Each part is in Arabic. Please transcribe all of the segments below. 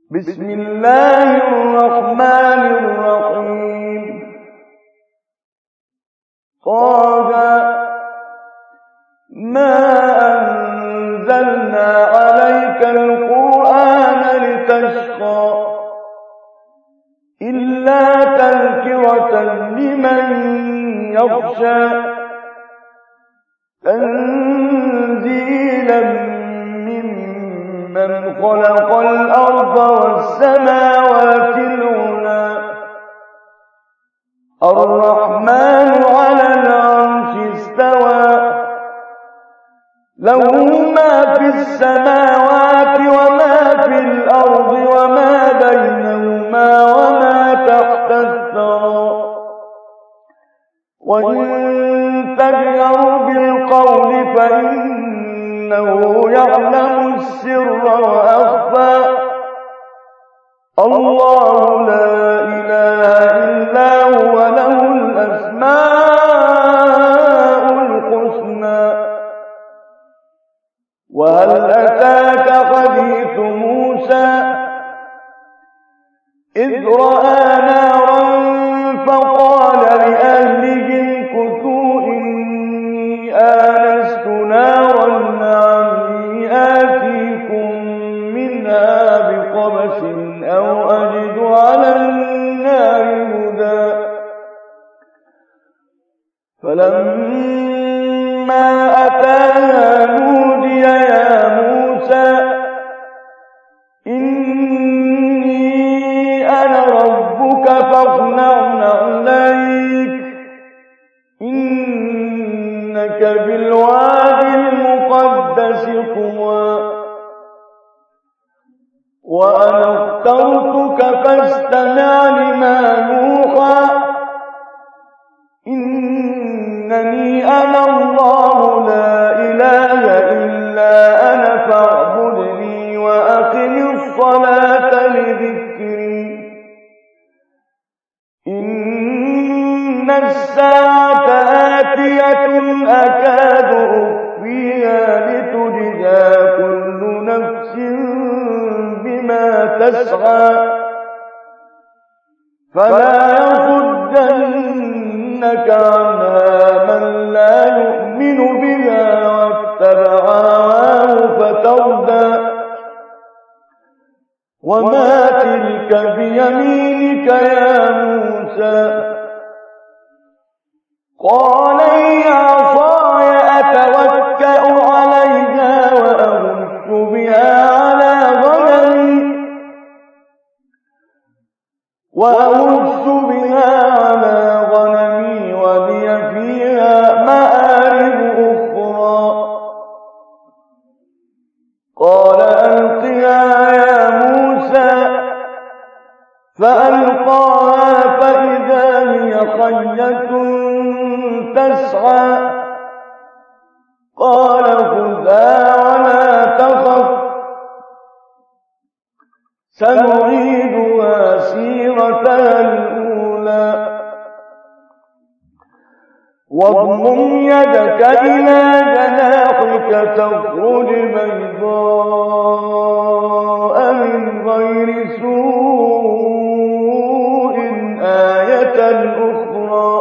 بسم الله الرحمن الرحيم. طه ما أنزلنا عليك القرآن لتشقى إلا تذكرة لمن يخشى تنزيلا ممن خلق الأرض والسماوات العلى الرحمن على العرش استوى له ما في السماوات وما في الأرض وما بينهما وما تحت الثرى وإن تجهر بالقول فإنه يعلم السر وأخفى الله لا إله إلا هو له الأسماء الحسنى. وهل أتاك حديث موسى إذ رأى نارا فقال لأهلهم امكثوا إني آنست نارا لعلي آتيكم منها بقبس أو أجد على النار هدى. فلما أتاها نودي يا موسى إني أنا ربك فاخلع نعليك إنك بالوادي المقدس طوى وأنا اخترتك فاستمع لما يوحى إنني أنا الله لا إله إلا أنا فاعبدني وأقم الصلاة لذكري إن الساعة آتية أكاد أخفيها لتجزى كل نفس بما تسعى فلا يصدنك عنها من لا يؤمن بها واتبع هواه فتردى. وما تلك بيمينك يا موسى قال هي عصاي أتوكأ عليها وأهش بها على غنمي ولي فيها مآرب أخرى. قال ألقها يا موسى فألقاها فإذا هي حية تسعى قال خذها ولا تخف سنعيدها سيرتها الأولى واضمم يدك إلى جناحك تخرج بيضاء من غير سوء آية أخرى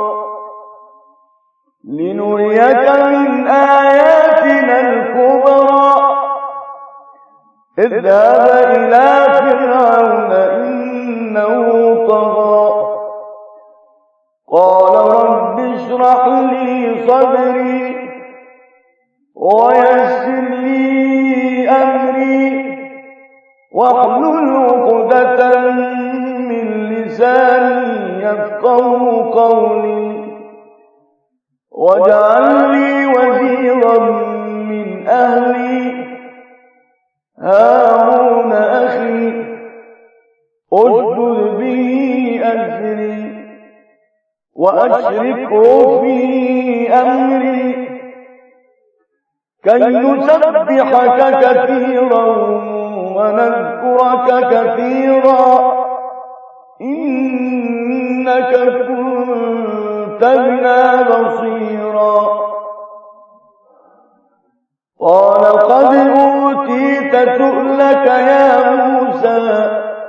لنريك من آياتنا الكبرى اذهب إلى فرعون إنه طغى قال رب اشرح لي صدري ويسر لي أمري واحلل عقدة من لساني يفقهوا قولي واجعل لي وزيرا من أهلي هارون أخي اشدد به أزري وأشركه في أمري كي نسبحك كثيرا ونذكرك كثيرا إنك كنت بنا بصيرا. قال قد أوتيت سؤلك يا موسى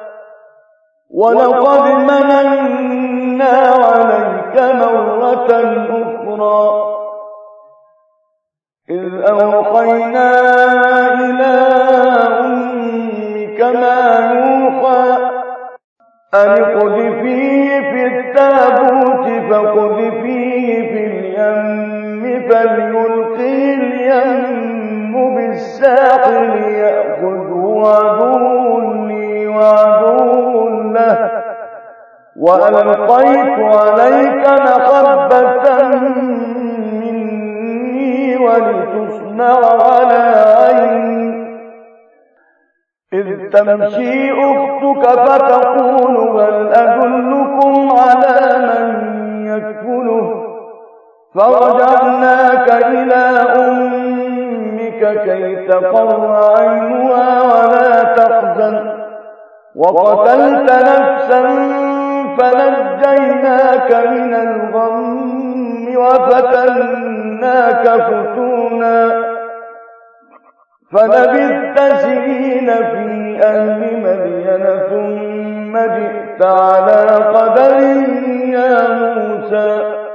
ولقد مننا عليك مرة أخرى إذ أوحينا إلى أمك ما يوحى أن اقذفيه في التابوت فاقذفيه في اليم فليلقه اليم بالساحل يأخذه عدو لي وعدو له وألقيت عليك محبة مني ولتصنع على عيني إذ تمشي أختك فتقول هل أدلكم على من يكفله فرجعناك إلى أمك كي تقر عينها ولا تحزن وقتلت نفسا فنجيناك من الغم وفتناك فتونا فلبثت سنين في أهل مدين ثم جئت على قدر يا موسى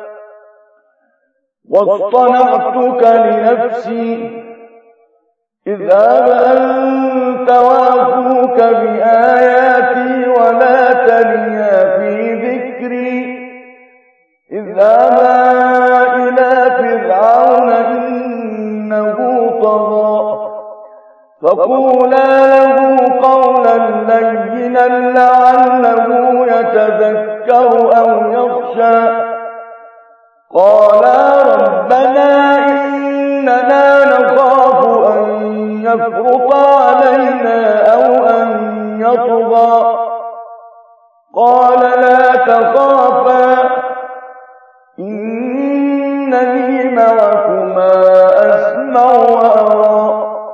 واصطنعتك لنفسي اذهب أنت وأخوك بآياتي ولا تنيا في ذكري اذهبا إلى فرعون إنه طغى فقولا له قولا لينا لعله يتذكر أو يخشى قالا ربنا إننا نخاف أن يفرط علينا أو أن يطغى قال لا تخافا إنني معكما أسمع وأرى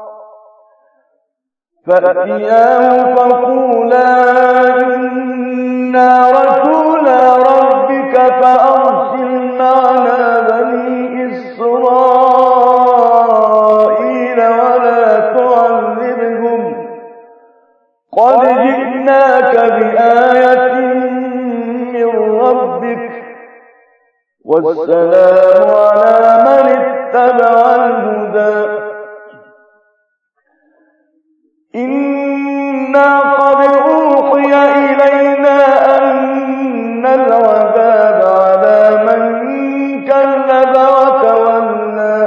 فأتياه فقولا إنا رسولا ربك فأرسل معنا بني إسرائيل ولا تعذبهم قد جئناك بآية من ربك والسلام على من اتبع الهدى إنا قد أوحي إلينا أن العذاب على من كذب وتولى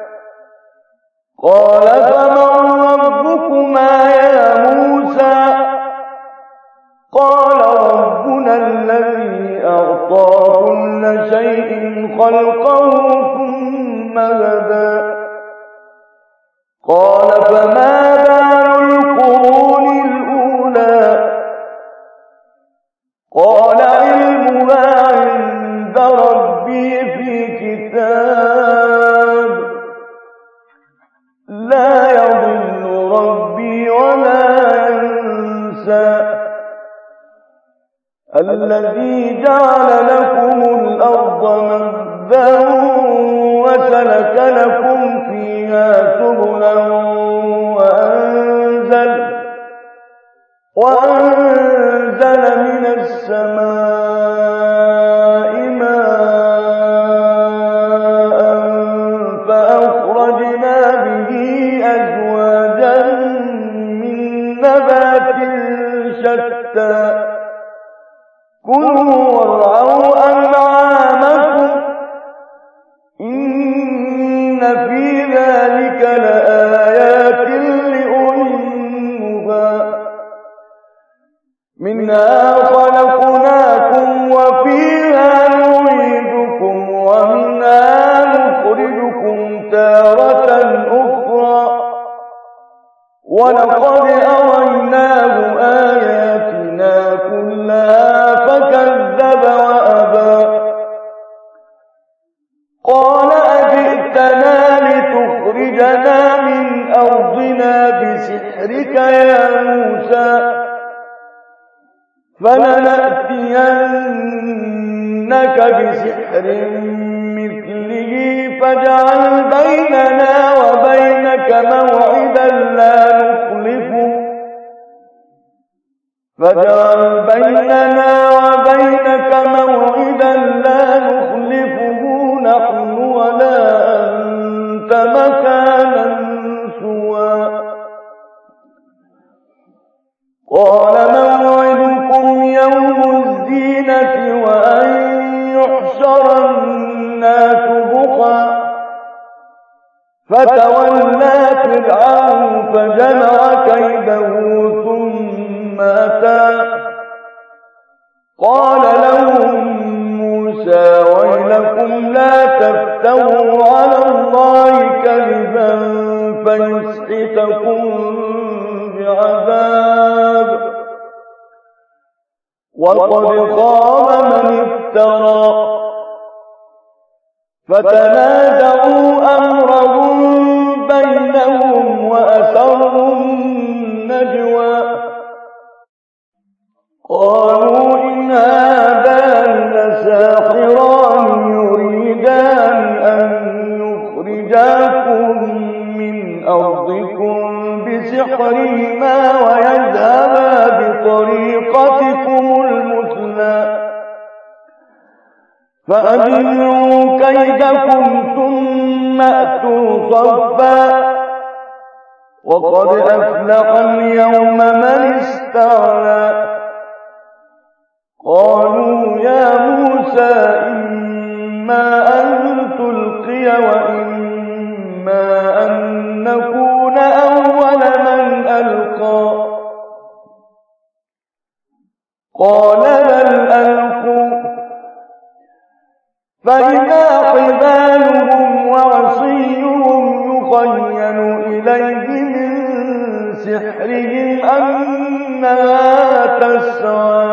قال فمن ربكما يا موسى قال ربنا الذي أعطى كل شيء خلقه ثم هدى قال فما بال القرون الأولى قال علمها عند ربي في كتاب لا يضل ربي ولا ينسى الذي جعل لكم الأرض مهدا وسلك لكم فيها سبلا وأنزل من السماء ماء فأخرجنا به أزواجا من نبات شتى كلوا وارعوا أنعامكم إن في ذلك لآيات لأولي النهى منها خلقناكم وفيها نعيدكم ومنها نخرجكم تارة أخرى ولقد أريناه آياتنا كلها فكذب وأبى قال أجئتنا لتخرجنا من أرضنا بسحرك يا موسى فلنأتينك بسحر مثله فاجعل بيننا وبينك موعدا لا نخلفه فاجعل بيننا وبينك موعدا لا نخلفه نحن ولا أنت مكانا سوى. قال موعدكم يوم الزينة وأن يحشر الناس ضحى فتولى فرعون فجمع كيده ثم أتى قال لهم موسى ويلكم لا تفتروا على الله كذبا فيسحتكم بعذاب وقد خاب من افترى. فتنازعوا أمرهم بينهم وأسروا النجوى قالوا إن هذان لساحران يريدان أن يخرجاكم من أرضكم بسحرهما ويذهبا بطريقتكم المثلى فأجمعوا كيدكم ثم أتوا صفا وقد أفلح اليوم من استعلى. قالوا يا موسى إما أن تلقي وإما أن نكون أول من ألقى قال بل ألقوا فإذا حبالهم وعصيهم يخيل إليه من سحرهم أنها تسعى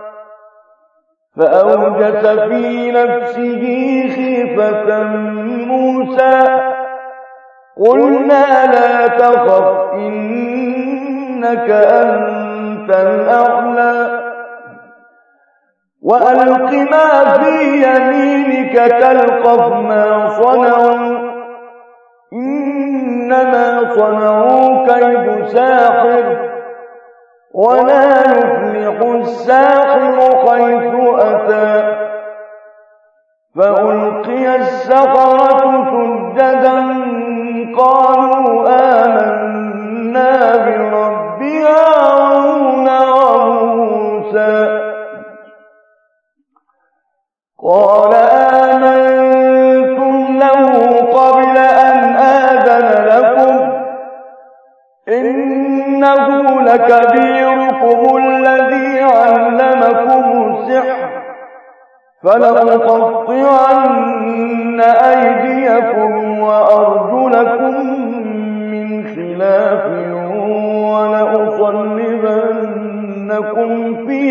فأوجس في نفسه خيفة موسى قلنا لا تخف إنك أنت الأعلى وألق ما في يمينك تلقف ما صنعوا إنما صنعوا كيد ساحر ولا يفلح الساحر حيث أتى. فألقي السحرة سجدا قالوا آمنا برب هارون وموسى قال آمنتم له قبل أن آذن لكم إنه لكبيركم الذي علمكم السحر فلأقطعن أيديكم وأرجلكم من خلاف ولأصلبنكم في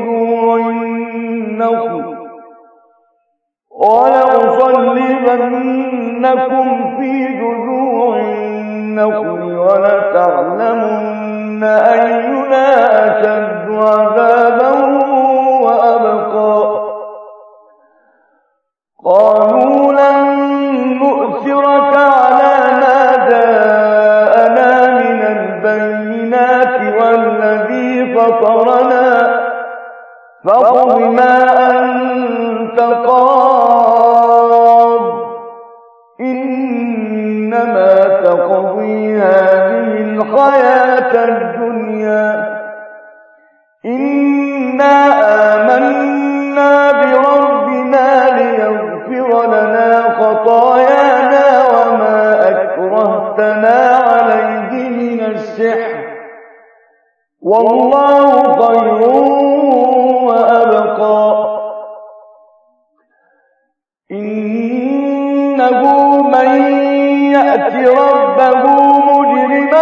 جذوع النخل ولتعلمن أينا أشد عذابا وأبقى. قالوا لن نؤثرك على ما جاءنا من البينات والذي فطرنا فاقض ما أنت قاض إنما تقضي هذه الحياة الدنيا إنا آمنا بربنا ليغفر لنا خطايانا وما أكرهتنا عليه من السحر والله خير وأبقى. إنه من يأت ربه مجرما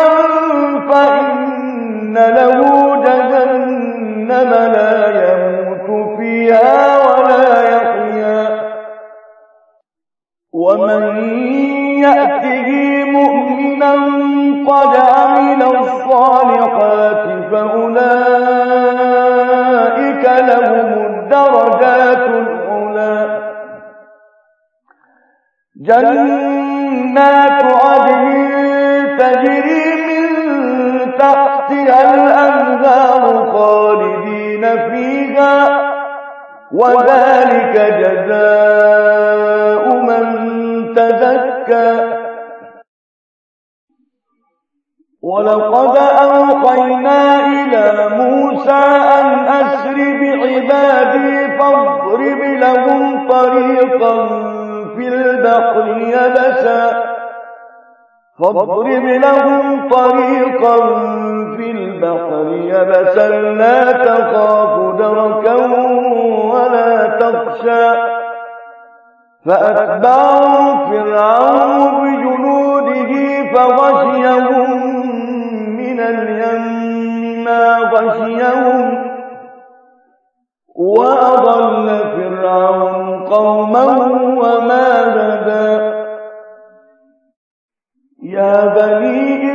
فإن له جهنم لا يموت فيها ولا يحيا ومن يأته مؤمنا قد عمل الصالحات فأولئك لهم الدرجات العلى جنات عدن تجري من تحتها الأنهار خالدين وذلك جزاء من تزكى. ولقد أوحينا إلى موسى أن أسر بعبادي فاضرب لهم طريقا في البحر يبسا لا تخاف دركا ولا تخشى فأتبعهم فرعون بجنوده فغشيهم من اليم ما غشيهم وأضل فرعون قومه وما هدى. يا بني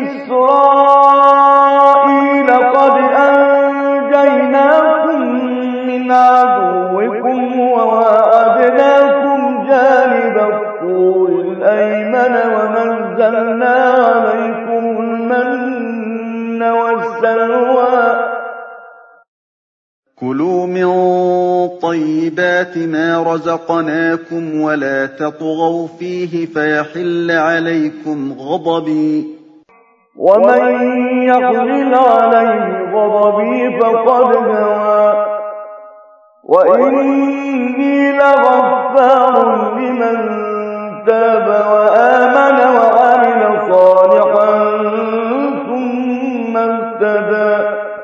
إسرائيل قد أنجيناكم من عدوكم وواعدناكم جانب الطور الأيمن ونزلنا عليكم المن والسلوى. كلوا من طيبات ما رزقناكم ولا تطغوا فيه فيحل عليكم غضبي ومن يحلل عليه غضبي فقد هوى وإني لغفار لمن تاب وآمن وعمل صالحا ثم اهتدى.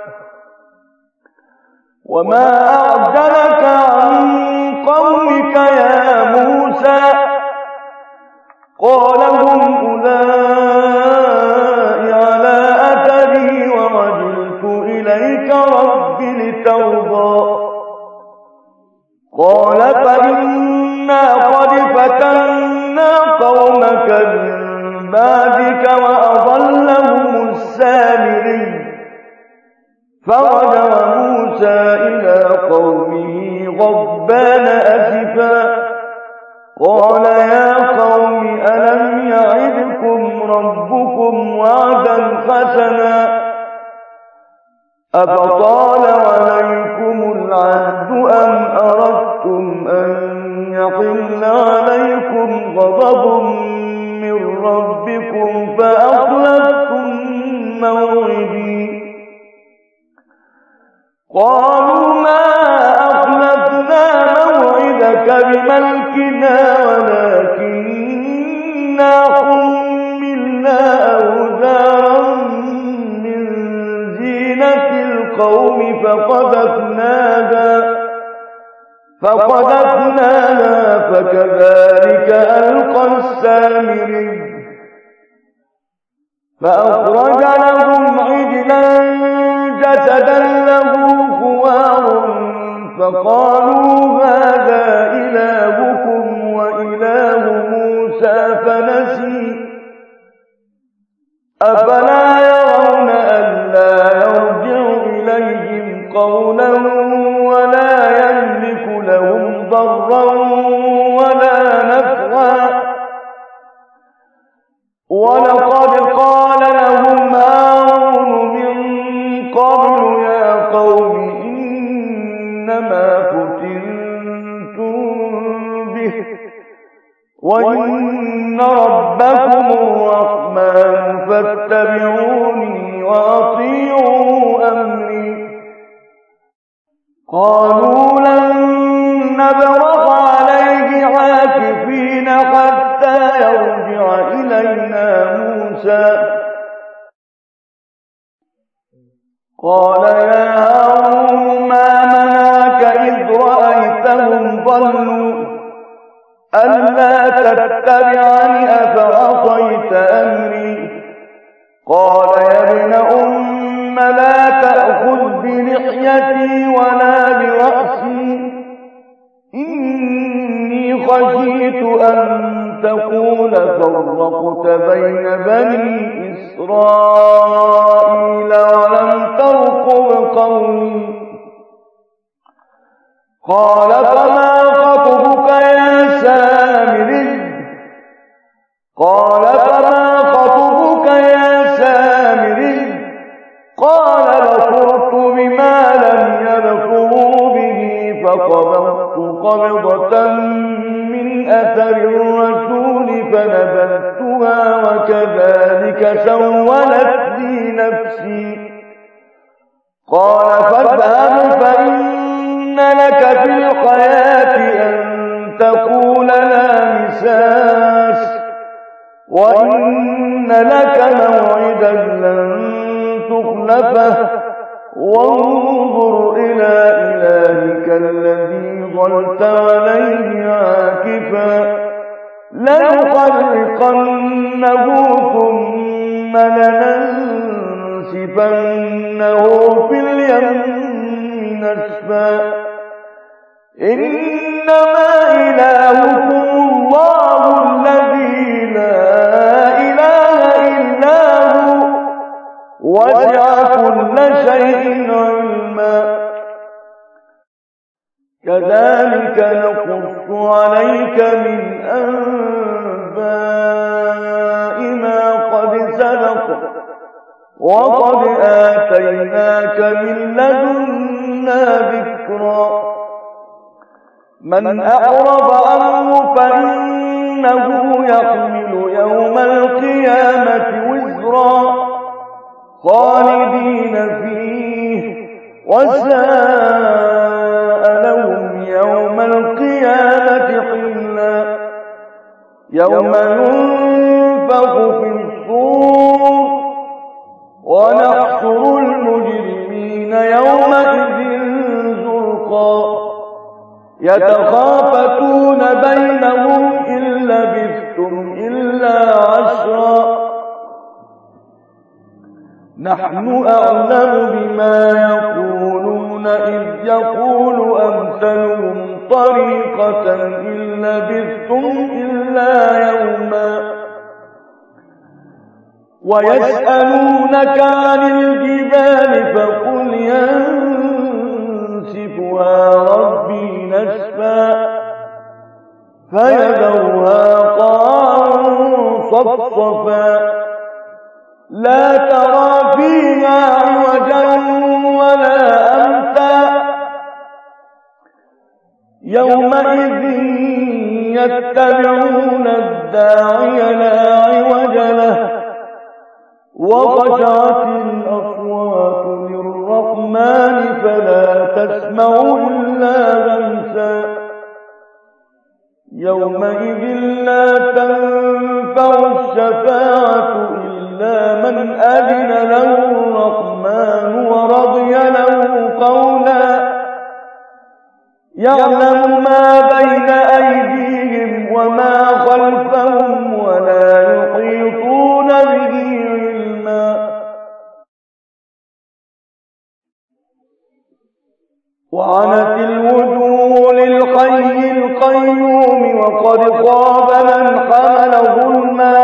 وما أعجلك عن قومك يا موسى قال هم أولئك على أثري وعجلت إليك رب لترضى. قال فإنا قد فتنا قومك من بعدك وأضلهم السامري. فرجع موسى إلى قومه غضبان أسفا قال يا قوم ألم يعدكم ربكم وعدا حسنا أفطال عليكم العهد أم أردتم أن يحل عليكم غضب من ربكم فأخلفتم موعدي. قالوا ما أخلفنا موعدك بملكنا ولكننا حملنا أوزارا من زينة القوم فقذفناها فكذلك ألقى السامري. فأخرج لهم عجلا جسدا له خوار فقالوا هذا إلهكم وإله موسى فنسي. أفلا يرون ألا يرجع إليهم قولا ولا يملك لهم ضرا ولا نفعا. ولقد قال لهم هارون من قبل يا قوم إنما فتنتم به وإن ربكم الرحمن فاتبعوني وأطيعوا أمري. قالوا لن نبرح عليه عاكفين حتى يرجع إلينا موسى. قال يا هارون ما منعك إذ رأيتهم ضلوا ألا تتبعني أفعصيت أمري. قال يا ابن أم لا تأخذ بلحيتي ولا برأسي إني خشيت أن تقول فرقت بين بني إسرائيل ولم ترقب قولي. قال فما خطبك يا سامري. قال فما خطبك يا سامري. قال بصرت بما لم يبصروا به فقبضت قبضة من أثر الرسول فنبذتها وكذلك سولت لي نفسي. قال فاذهب فإن لك في الحياة أن تقول لا مساس وإن لك موعدا لن تخلفه وانظر إلى إلهك الذي ظلت عليه عاكفا لنحرقنه ثم لننسفنه في اليم نسفا. إنما إلهكم الله الذي لا إله إلا هو وسع كل شيء علما. كذلك نقص عليك من أنباء ما قد سبق وقد آتيناك من لدنا ذكرا. من أعرض عنه فإنه يحمل يوم القيامة وزرا خالدين فيه وساء لهم يوم القيامة حملا. يوم ينفخ في الصور ونحشر المجرمين يومئذ زرقا يتخافتون بينهم إن لبثتم إلا عشرا. نحن أعلم بما يقولون إذ يقول أمثلهم طريقة إن لبثتم إلا يوما. ويسألونك عن الجبال فقل ينسفها ربي نسفا فيذرها قاعا صفصفا لا ترى فيها عوجا ولا أمتا. يومئذ يتبعون الداعي لا عوج له وخشعت الأصوات للرحمن فلا تسمع إلا همسا. يومئذ لا تنفع الشفاعة إلا من أذن له الرحمن ورضي له قولا. يعلم ما بين أيديهم وما خلفهم ولا يحيطون به علما. وعنت الوجوه للحي القيوم وقد خاب من حمل ظلما.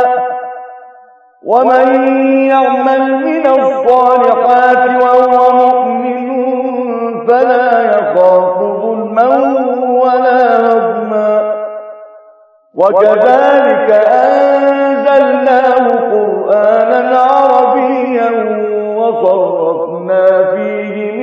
ومن يعمل من الصالحات وهو مؤمن فلا يخاف ظلما ولا هضما. وكذلك أنزلناه قرآنا عربيا وصرفنا فيه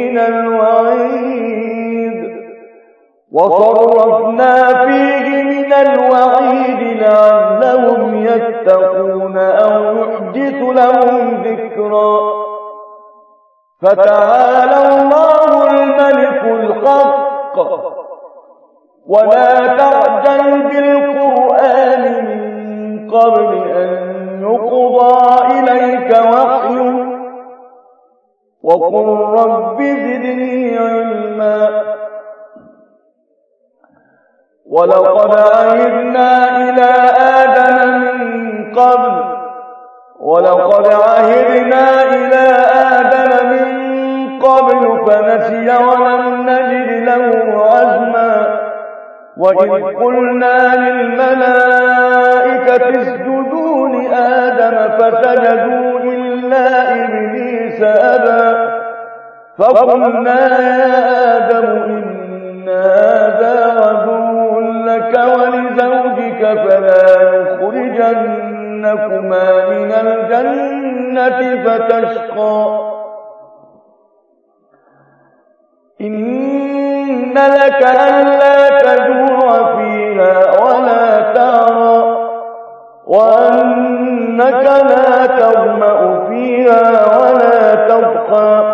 من الوعيد لعلهم يتقون أو يحدث لهم ذكرا. فتعالى الله الملك الحق ولا تعجل بالقرآن من قبل أن يقضى إليك وحيه وقل رب زدني علما. ولقد عهدنا إلى آدم من قبل فنسي ولم نجد له عزما. وإذ قلنا للملائكة اسجدوا لآدم فسجدوا إلا إبليس أبى فقلنا يا آدم إن هذا عدو لك ولزوجك فلا يخرجنكما من الجنة فتشقى. إن لك ألا تجوع فيها ولا تعرى وأنك لا تظمأ فيها ولا تضحى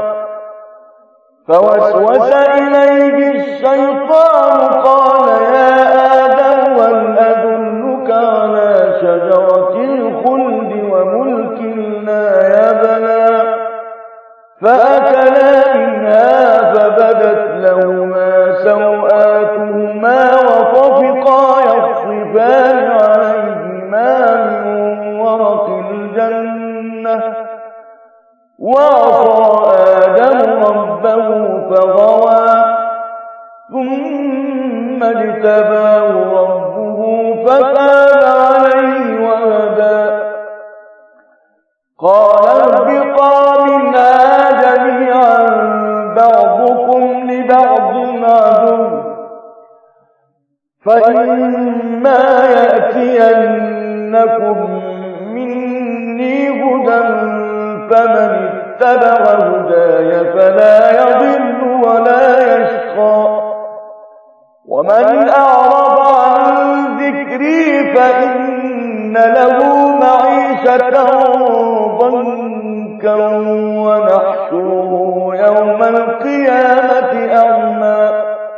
فوسوس إليه الشيطان قال يا آدم هل أدلك على شجرة الخلد وملك لا يبلى فأكلا منها فبدت لهما سوآتهما وطفقا يخصفان عليهما من ورق الجنة وعصى آدم ربه فغوى ثم اجتباه ربه فتاب عليه وهدى قال اهبطا منها جميعا بعضكم لبعض عدو فإما يأتينكم مني هدى فمن اتبع هداي فلا يضل ولا يشقى ومن أعرض عن ذكري فإن له معيشة ضنكا ونحشره يوم القيامة أعمى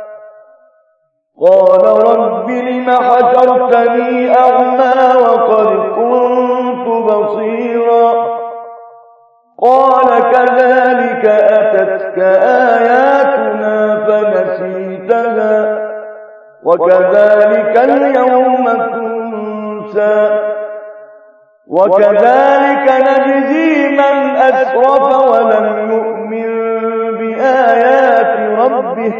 قال رب لم حشرتني أعمى وقد كنت بصيرا قال كذلك أتتك آياتنا فنسيتها وكذلك اليوم تنسى وكذلك نجزي من أسرف ولم يؤمن بآيات ربه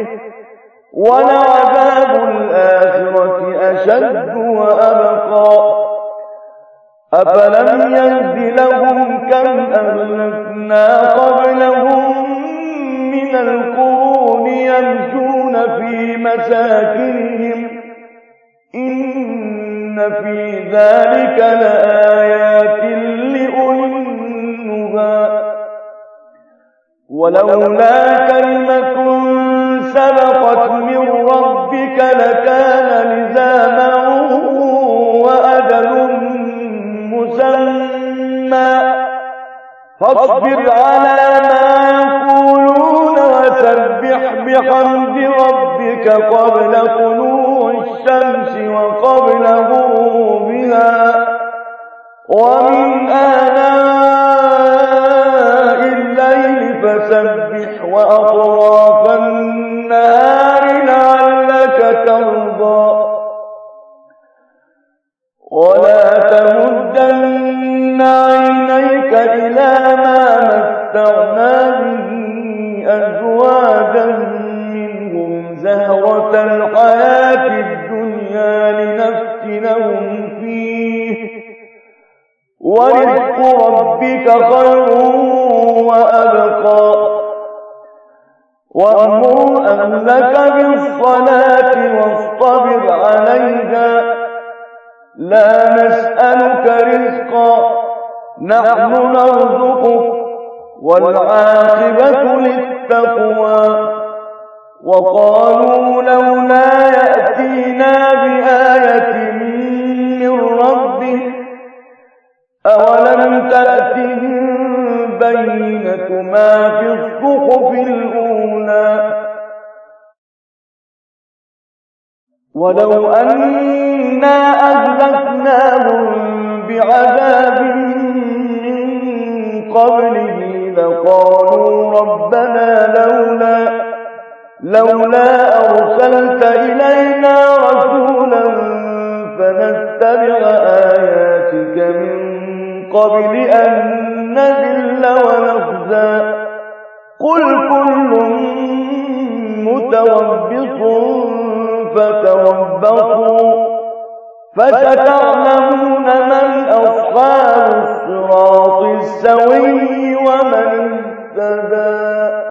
ولعذاب الآخرة أشد وأبقى أفلم يهد لهم كم أهلكنا قبلهم من القرون يمشون في مساكنهم إن في ذلك لآيات لأولي النهى ولولا كلمة سبقت من ربك لكان لزاما وأجل مسمى فاصبر على ما يقولون وسبح بحمد ربك قبل طلوع الشمس وقبل غروبها ومن آناء الليل فسبح وأطراف النهار لعلك ترضى ولا تمدن عينيك إلى ما متعنا به أزواجا منهم زهرة الحياة الدنيا لنفتنهم فيه ورزق ربك خير وأبقى وأمر أهلك بالصلاة واصطبر عليها لا نسألك رزقا نحن نرزقك والعاقبة للتقوى وقالوا لولا يأتينا بآية من ربه أولم تأتهم بينة ما في الصحف الأولى ولو أنا أهلكناهم بعذاب من قبله لقالوا ربنا لولا أرسلت إلينا رسولا فنتبع آياتك من قبل أن نذل ونخزى قل كل متربص فتربصوا فستعلمون من أصحاب الصراط السوي ومن اهتدى